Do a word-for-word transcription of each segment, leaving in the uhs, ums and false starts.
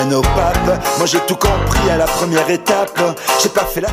Nos papes, moi j'ai tout compris à la première étape. J'ai pas fait la...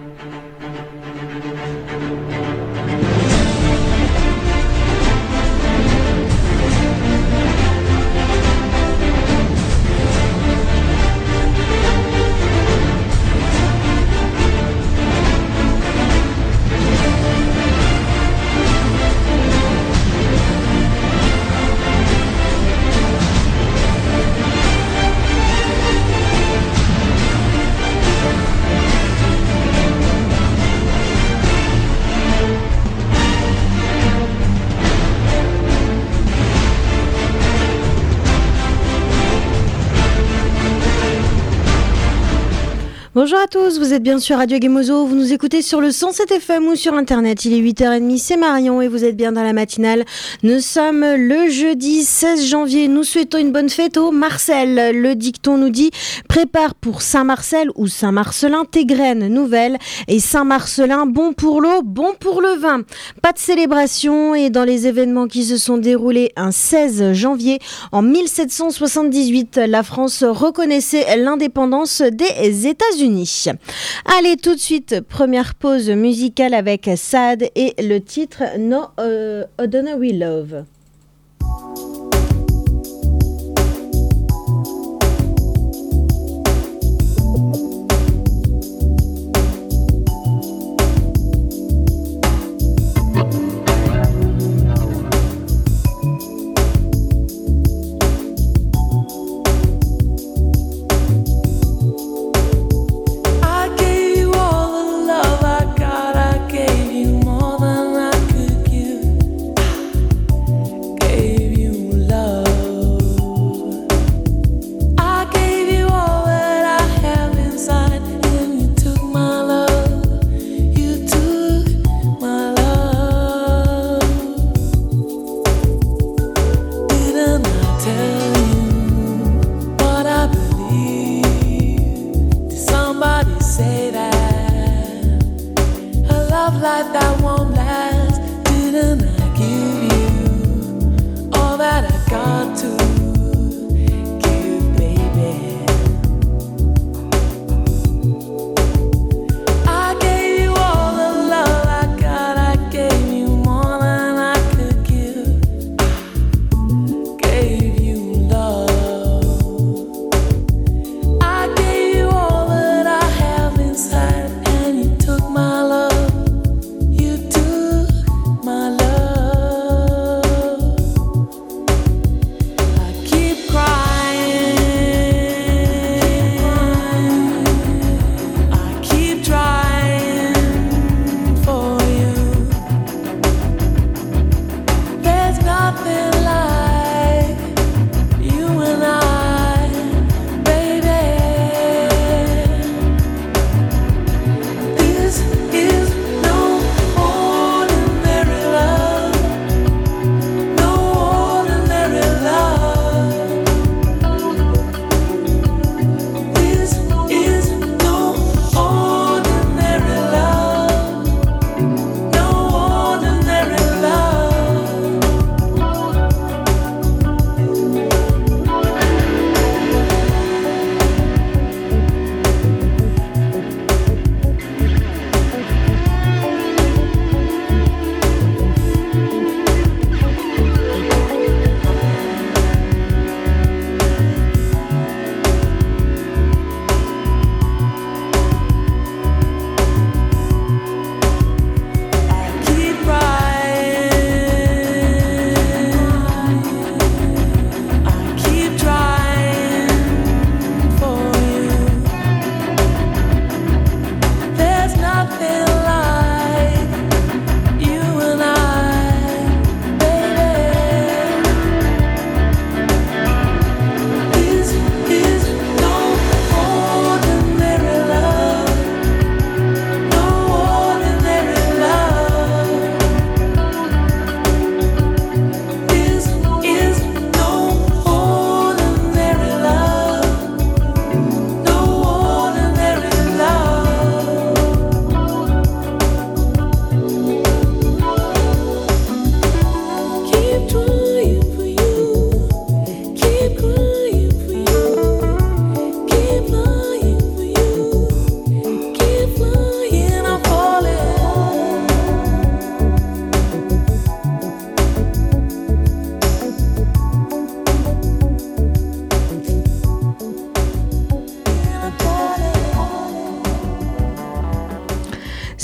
Bonjour à tous, vous êtes bien sur Radio Gemozo, vous nous écoutez sur le cent sept F M ou sur internet, il est huit heures trente, c'est Marion et vous êtes bien dans la matinale. Nous sommes le jeudi seize janvier, nous souhaitons une bonne fête au Marcel. Le dicton nous dit « Prépare pour Saint-Marcel ou Saint-Marcelin tes graines nouvelles et Saint-Marcelin bon pour l'eau, bon pour le vin ». Pas de célébration et dans les événements qui se sont déroulés un seize janvier, en mille sept cent soixante-dix-huit, la France reconnaissait l'indépendance des États-Unis. Allez, tout de suite, première pause musicale avec Saad et le titre No uh, Ordinary Love. My love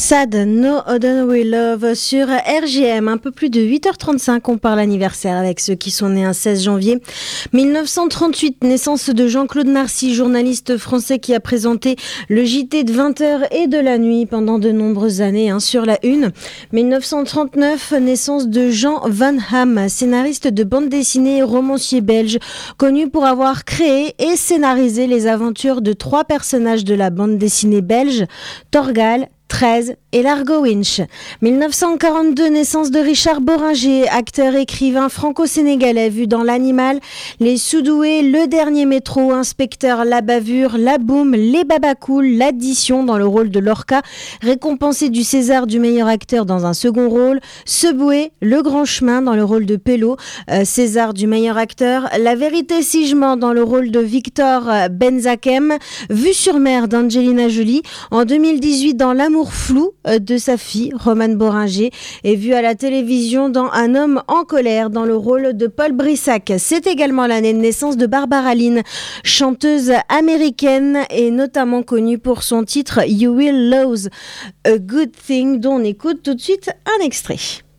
Sad, No Ordinary Love sur R J M. Un peu plus de huit heures trente-cinq, on parle anniversaire avec ceux qui sont nés un seize janvier mille neuf cent trente-huit, naissance de Jean-Claude Narcy, journaliste français qui a présenté le J T de vingt heures et de la nuit pendant de nombreuses années hein, sur la une. mille neuf cent trente-neuf, naissance de Jean Van Hamme, scénariste de bande dessinée et romancier belge, connu pour avoir créé et scénarisé les aventures de trois personnages de la bande dessinée belge, Torgal, treize et Largo Winch. mille neuf cent quarante-deux, naissance de Richard Bohringer, acteur écrivain franco-sénégalais vu dans L'Animal, Les Soudoués, Le Dernier Métro, Inspecteur La Bavure, La Boum, Les Babacool, L'Addition dans le rôle de Lorca, récompensé du César du meilleur acteur dans un second rôle, Seboué, Le Grand Chemin dans le rôle de Pello, euh, César du meilleur acteur, La Vérité si je mens dans le rôle de Victor Benzakem, Vue sur mer d'Angelina Jolie, en deux mille dix-huit dans L'amour flou de sa fille, Romane Bohringer, est vue à la télévision dans Un homme en colère dans le rôle de Paul Brissac. C'est également l'année de naissance de Barbara Lynn, chanteuse américaine et notamment connue pour son titre You Will Lose a Good Thing, dont on écoute tout de suite un extrait.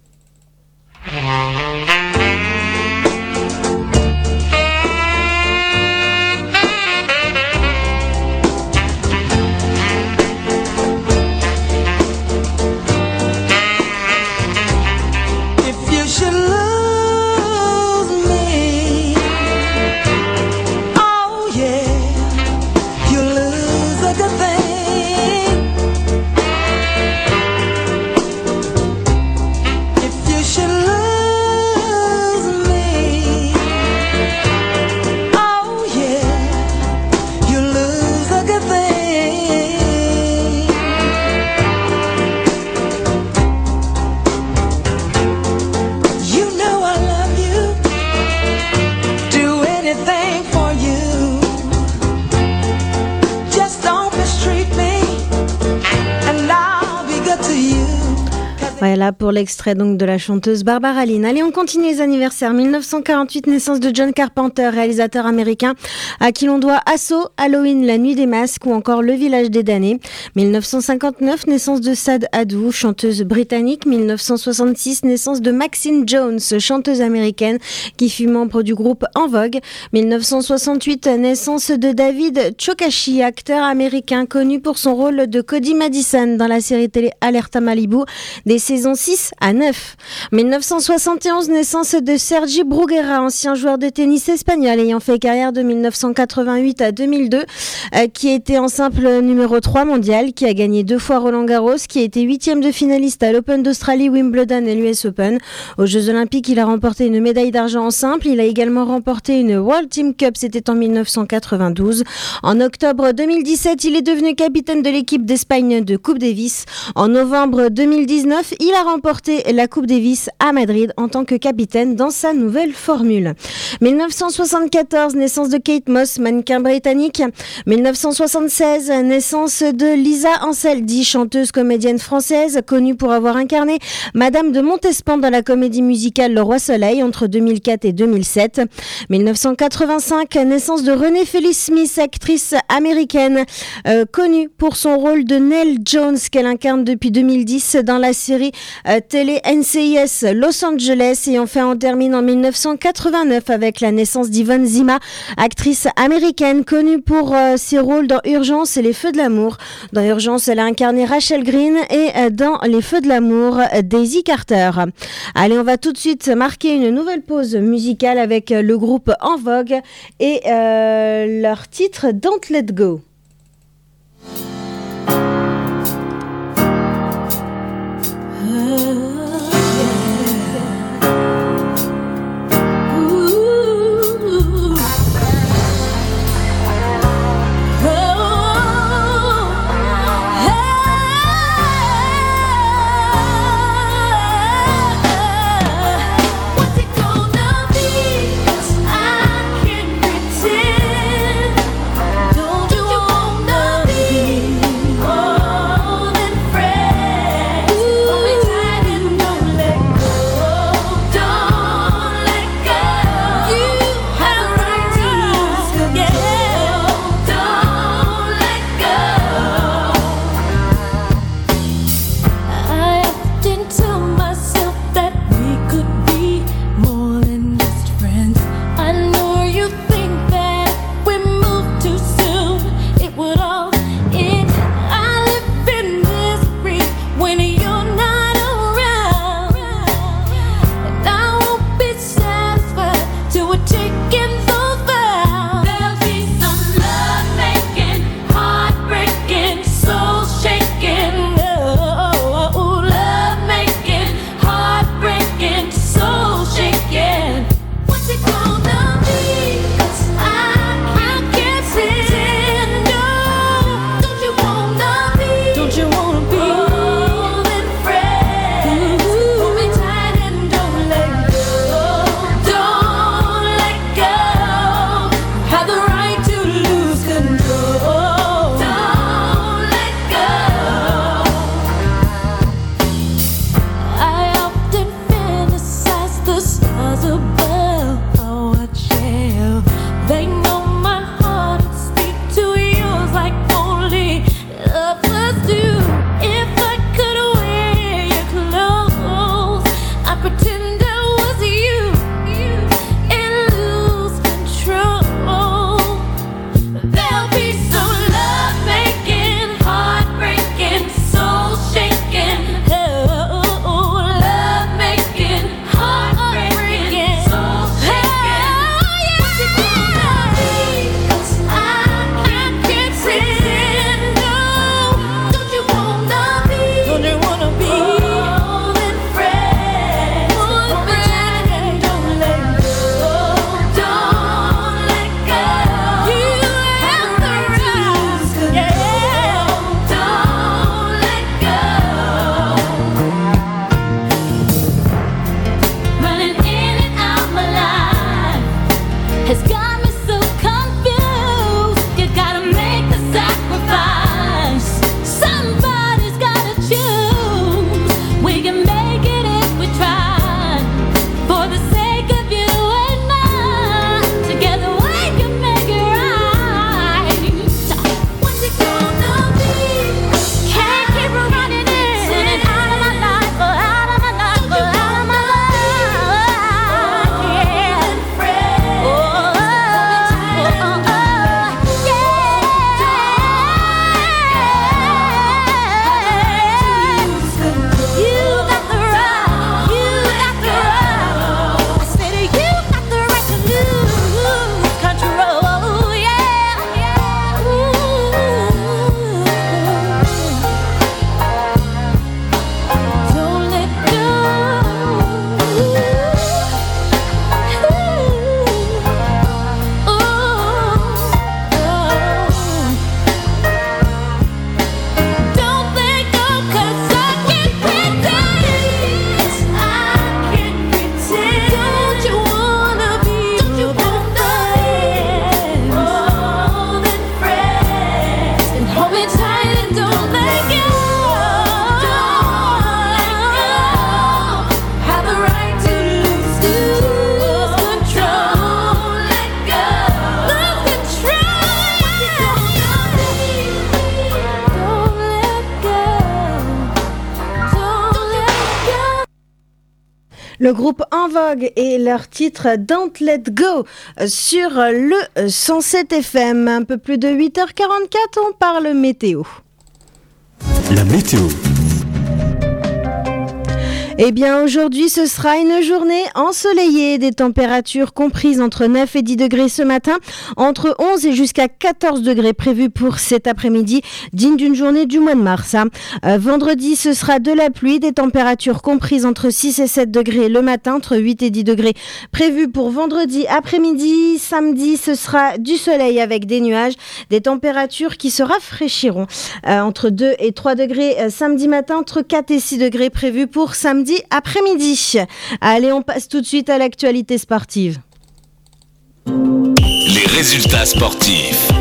Voilà pour l'extrait donc de la chanteuse Barbara Lynn. Allez, on continue les anniversaires. mille neuf cent quarante-huit, naissance de John Carpenter, réalisateur américain à qui l'on doit Assaut, Halloween, La Nuit des Masques ou encore Le Village des Damnés. mille neuf cent cinquante-neuf, naissance de Sad Hadou, chanteuse britannique. mille neuf cent soixante-six, naissance de Maxine Jones, chanteuse américaine qui fut membre du groupe En Vogue. mille neuf cent soixante-huit, naissance de David Chokachi, acteur américain connu pour son rôle de Cody Madison dans la série télé Alerta Malibu des saison six à neuf. mille neuf cent soixante et onze, naissance de Sergi Bruguera, ancien joueur de tennis espagnol ayant fait carrière de mille neuf cent quatre-vingt-huit à deux mille deux, euh, qui était en simple numéro trois mondial, qui a gagné deux fois Roland Garros, qui a été huitième de finaliste à l'Open d'Australie, Wimbledon et l'U S Open. Aux Jeux Olympiques, il a remporté une médaille d'argent en simple. Il a également remporté une World Team Cup, c'était en mille neuf cent quatre-vingt-douze. En octobre deux mille dix-sept, il est devenu capitaine de l'équipe d'Espagne de Coupe Davis. En novembre deux mille dix-neuf, il a remporté la Coupe Davis à Madrid en tant que capitaine dans sa nouvelle formule. mille neuf cent soixante-quatorze, naissance de Kate Moss, mannequin britannique. mille neuf cent soixante-seize, naissance de Lisa Anseldi, chanteuse comédienne française, connue pour avoir incarné Madame de Montespan dans la comédie musicale Le Roi Soleil entre deux mille quatre et deux mille sept. mille neuf cent quatre-vingt-cinq, naissance de Renée Felix Smith, actrice américaine, euh, connue pour son rôle de Nell Jones qu'elle incarne depuis deux mille dix dans la série euh, télé N C I S Los Angeles. Et enfin, on termine en mille neuf cent quatre-vingt-neuf avec la naissance d'Yvonne Zima, actrice américaine connue pour euh, ses rôles dans Urgence et Les Feux de l'amour. Dans Urgence, elle a incarné Rachel Green et euh, dans Les Feux de l'amour, Daisy Carter. Allez, on va tout de suite marquer une nouvelle pause musicale avec le groupe En Vogue et euh, leur titre Don't Let Go. Don't you Le groupe En Vogue et leur titre Don't Let Go sur le cent sept F M. Un peu plus de huit heures quarante-quatre, on parle météo. La météo. Eh bien, aujourd'hui, ce sera une journée ensoleillée, des températures comprises entre neuf et dix degrés ce matin, entre onze et jusqu'à quatorze degrés prévus pour cet après-midi, digne d'une journée du mois de mars. Hein. Euh, vendredi, ce sera de la pluie, des températures comprises entre six et sept degrés le matin, entre huit et dix degrés prévus pour vendredi après-midi. Samedi, ce sera du soleil avec des nuages, des températures qui se rafraîchiront euh, entre deux et trois degrés euh, samedi matin, entre quatre et six degrés prévus pour samedi après-midi. Allez, on passe tout de suite à l'actualité sportive. Les résultats sportifs.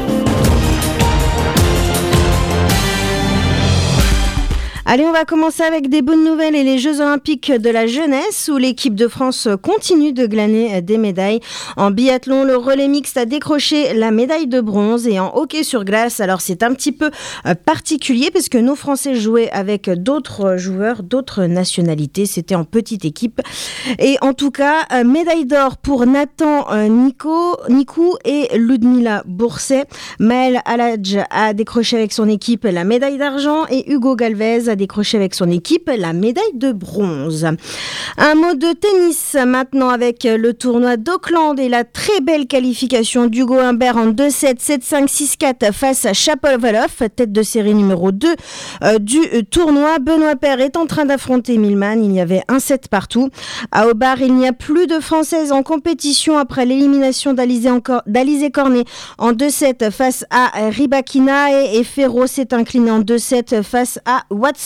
Allez, on va commencer avec des bonnes nouvelles et les Jeux Olympiques de la jeunesse où l'équipe de France continue de glaner des médailles. En biathlon, le relais mixte a décroché la médaille de bronze et en hockey sur glace, alors c'est un petit peu particulier parce que nos Français jouaient avec d'autres joueurs, d'autres nationalités. C'était en petite équipe. Et en tout cas, médaille d'or pour Nathan Nico, Nikou et Ludmila Bourset. Maël Aladj a décroché avec son équipe la médaille d'argent et Hugo Galvez a décroché avec son équipe la médaille de bronze. Un mot de tennis maintenant avec le tournoi d'Auckland et la très belle qualification d'Hugo Humbert en deux sept, sept cinq, six quatre face à Shapovalov, tête de série numéro deux euh, du tournoi. Benoît Paire est en train d'affronter Millman, il y avait un set partout. À Hobart, il n'y a plus de Françaises en compétition après l'élimination d'Alizé, encore, d'Alizé Cornet en deux sept face à Rybakina et, et Ferro s'est incliné en deux sept face à Watson.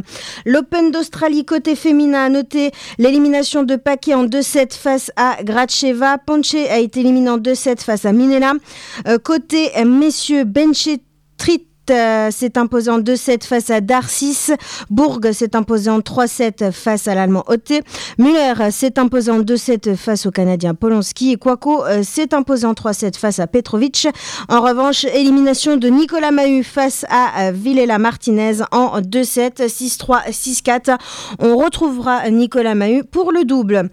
L'Open d'Australie côté féminin a noté l'élimination de Paquet en deux sept face à Gracheva. Ponce a été éliminé en deux sept face à Minella. Euh, côté messieurs, Benchetrit Euh, s'est imposé en deux sept face à Darcis. Bourg s'est imposé en trois sept face à l'Allemand Otte. Müller s'est imposé en deux sept face au Canadien Polonski. Et Kwako euh, s'est imposé en trois sept face à Petrovic. En revanche, élimination de Nicolas Mahut face à euh, Vilela Martinez en deux sept, six trois, six quatre. On retrouvera Nicolas Mahut pour le double.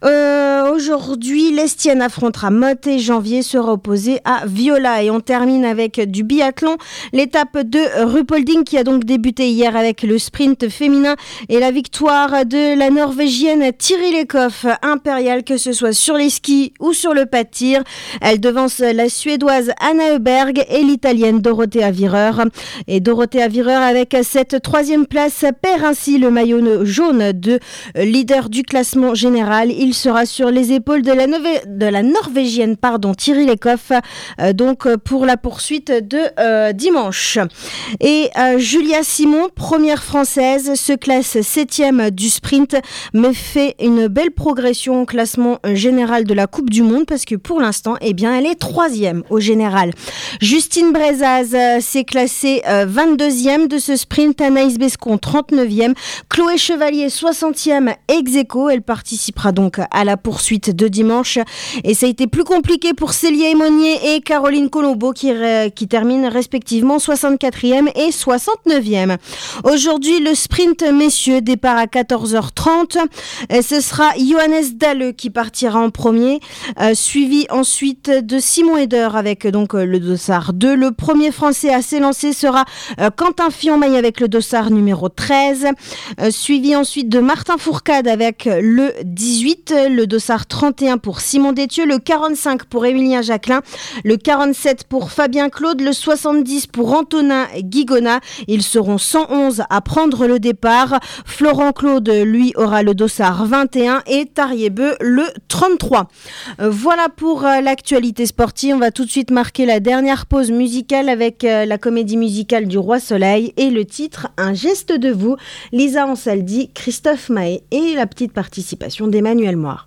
Euh, aujourd'hui, l'Estienne affrontera Motte et Janvier sera opposé à Viola. Et on termine avec du biathlon. L'étape de Ruhpolding qui a donc débuté hier avec le sprint féminin et la victoire de la Norvégienne Tiril Ekhoff, impériale que ce soit sur les skis ou sur le pas de tir. Elle devance la Suédoise Anna Öberg et l'Italienne Dorothea Virer. Et Dorothea Virer avec cette troisième place perd ainsi le maillot jaune de leader du classement général. Il sera sur les épaules de la, Nové- de la Norvégienne pardon, Tiril Ekhoff euh, donc pour la poursuite de euh, dimanche. Et euh, Julia Simon, première française, se classe septième du sprint, mais fait une belle progression au classement général de la Coupe du Monde parce que pour l'instant, eh bien, elle est troisième au général. Justine Brezaz euh, s'est classée euh, vingt-deuxième de ce sprint, Anaïs Bescon trente-neuvième, Chloé Chevalier soixantième ex aequo. Elle participera donc à la poursuite de dimanche et ça a été plus compliqué pour Célia Aymonier et Caroline Colombo qui, euh, qui terminent respectivement soixante-quatrième et soixante-neuvième. Aujourd'hui, le sprint messieurs, départ à quatorze heures trente. Et ce sera Johannes Dalle qui partira en premier, euh, suivi ensuite de Simon Eder avec donc le dossard deux. Le premier français à s'élancer sera euh, Quentin Fillon-Maillet avec le dossard numéro treize, euh, suivi ensuite de Martin Fourcade avec le dix-huit, le dossard trente et un pour Simon Détieux, le quarante-cinq pour Émilien Jacquelin, le quarante-sept pour Fabien Claude, le soixante-dix pour Antonin Guigona. Ils seront cent onze à prendre le départ. Florent Claude, lui, aura le dossard vingt et un et Tariebeu le trente-trois. Euh, voilà pour euh, l'actualité sportive. On va tout de suite marquer la dernière pause musicale avec euh, la comédie musicale du Roi Soleil et le titre Un geste de vous. Lisa Ansaldi, Christophe Mahé et la petite participation d'Emmanuel Moire.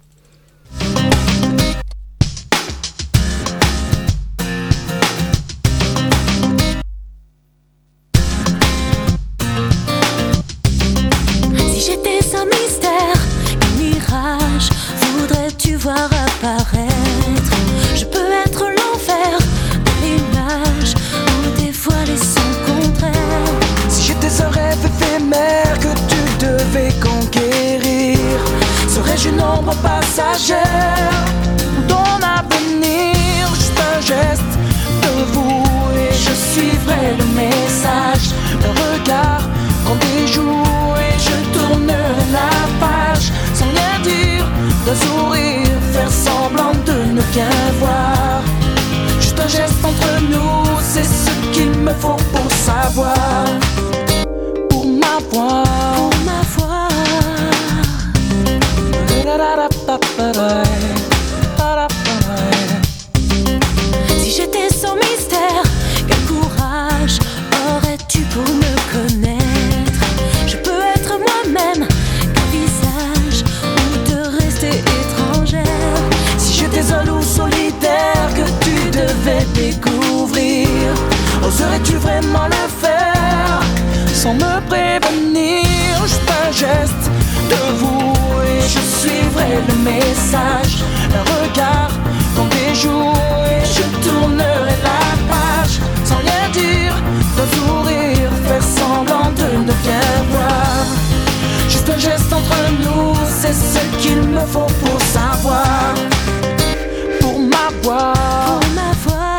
Voir apparaître, je peux être l'enfer de l'image ou dévoiler son contraire. Si j'étais un rêve éphémère que tu devais conquérir, serais-je une passagère ton avenir, juste un geste de vous et je suivrai le message, le regard qu'on déjoue et je tournerai la page sans rien dire, d'un sourire, faire semblant de ne rien voir. Juste un geste entre nous, c'est ce qu'il me faut pour savoir. Pour m'avoir, pour m'avoir. Si j'étais sans mystère, quel courage aurais-tu pour me connaître? Je peux être moi-même, qu'un visage, ou de rester étrangère. Si j'étais seul ou solitaire, que tu devais découvrir, oserais-tu vraiment le faire sans me prévenir? Juste un geste de vous et je suivrai le message, un regard qu'on déjoue et je tournerai la page sans rien dire, d'un sourire, faire semblant de ne rien voir. Juste un geste entre nous, c'est ce qu'il me faut pour savoir. Pour m'avoir, pour m'avoir.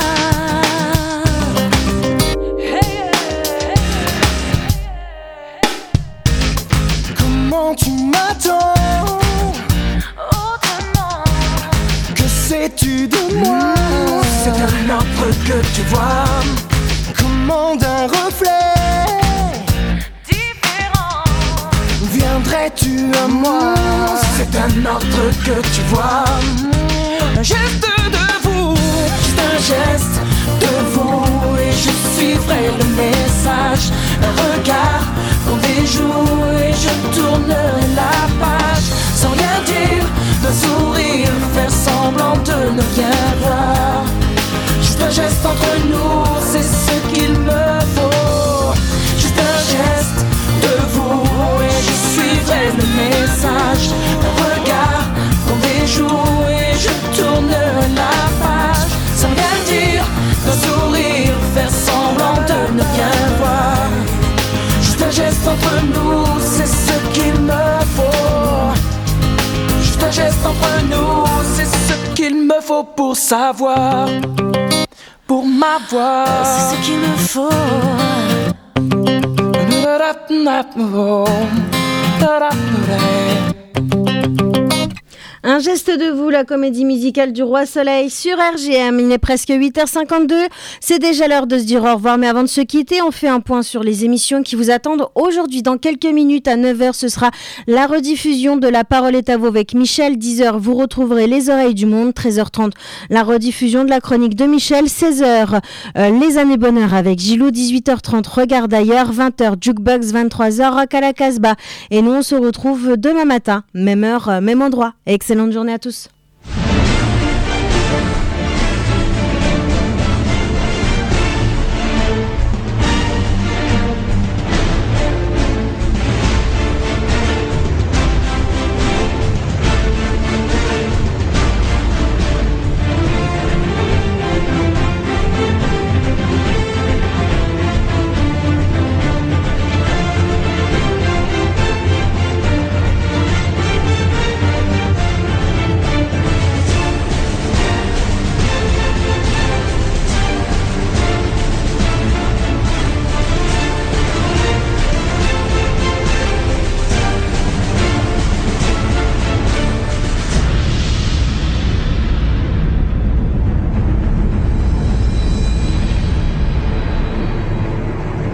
Comment tu m'attends? Autrement. Que sais-tu de moi? Mmh, c'est un autre que tu vois, comment d'un reflet Différent. viendrais-tu à moi? C'est un autre que tu vois, un geste de vous, juste un geste de vous et je suivrai le message, un regard qu'on déjoue et je tournerai la page sans rien dire, d'un sourire, faire semblant de ne rien voir. Juste un geste entre nous, c'est ce qu'il me faut. Juste un geste de vous et je suivrai le message, un regard qu'on déjoue et je tournerai la page sans rien dire, d'un sourire, faire semblant de ne rien voir. Juste un geste entre nous, c'est ce qu'il me faut. Juste un geste entre nous, c'est ce qu'il me faut pour savoir. Pour m'avoir, c'est ce qu'il me faut. Un geste de vous, la comédie musicale du Roi Soleil sur R G M. Il est presque huit heures cinquante-deux. C'est déjà l'heure de se dire au revoir. Mais avant de se quitter, on fait un point sur les émissions qui vous attendent aujourd'hui. Dans quelques minutes, à neuf heures, ce sera la rediffusion de La Parole est à vous avec Michel. dix heures, vous retrouverez Les Oreilles du Monde. treize heures trente, la rediffusion de la chronique de Michel. seize heures, euh, Les Années Bonheur avec Gilou. dix-huit heures trente, Regarde ailleurs. vingt heures, Jukebox. vingt-trois heures, Rock à la Casbah. Et nous, on se retrouve demain matin, même heure, même endroit. Excellente journée à tous.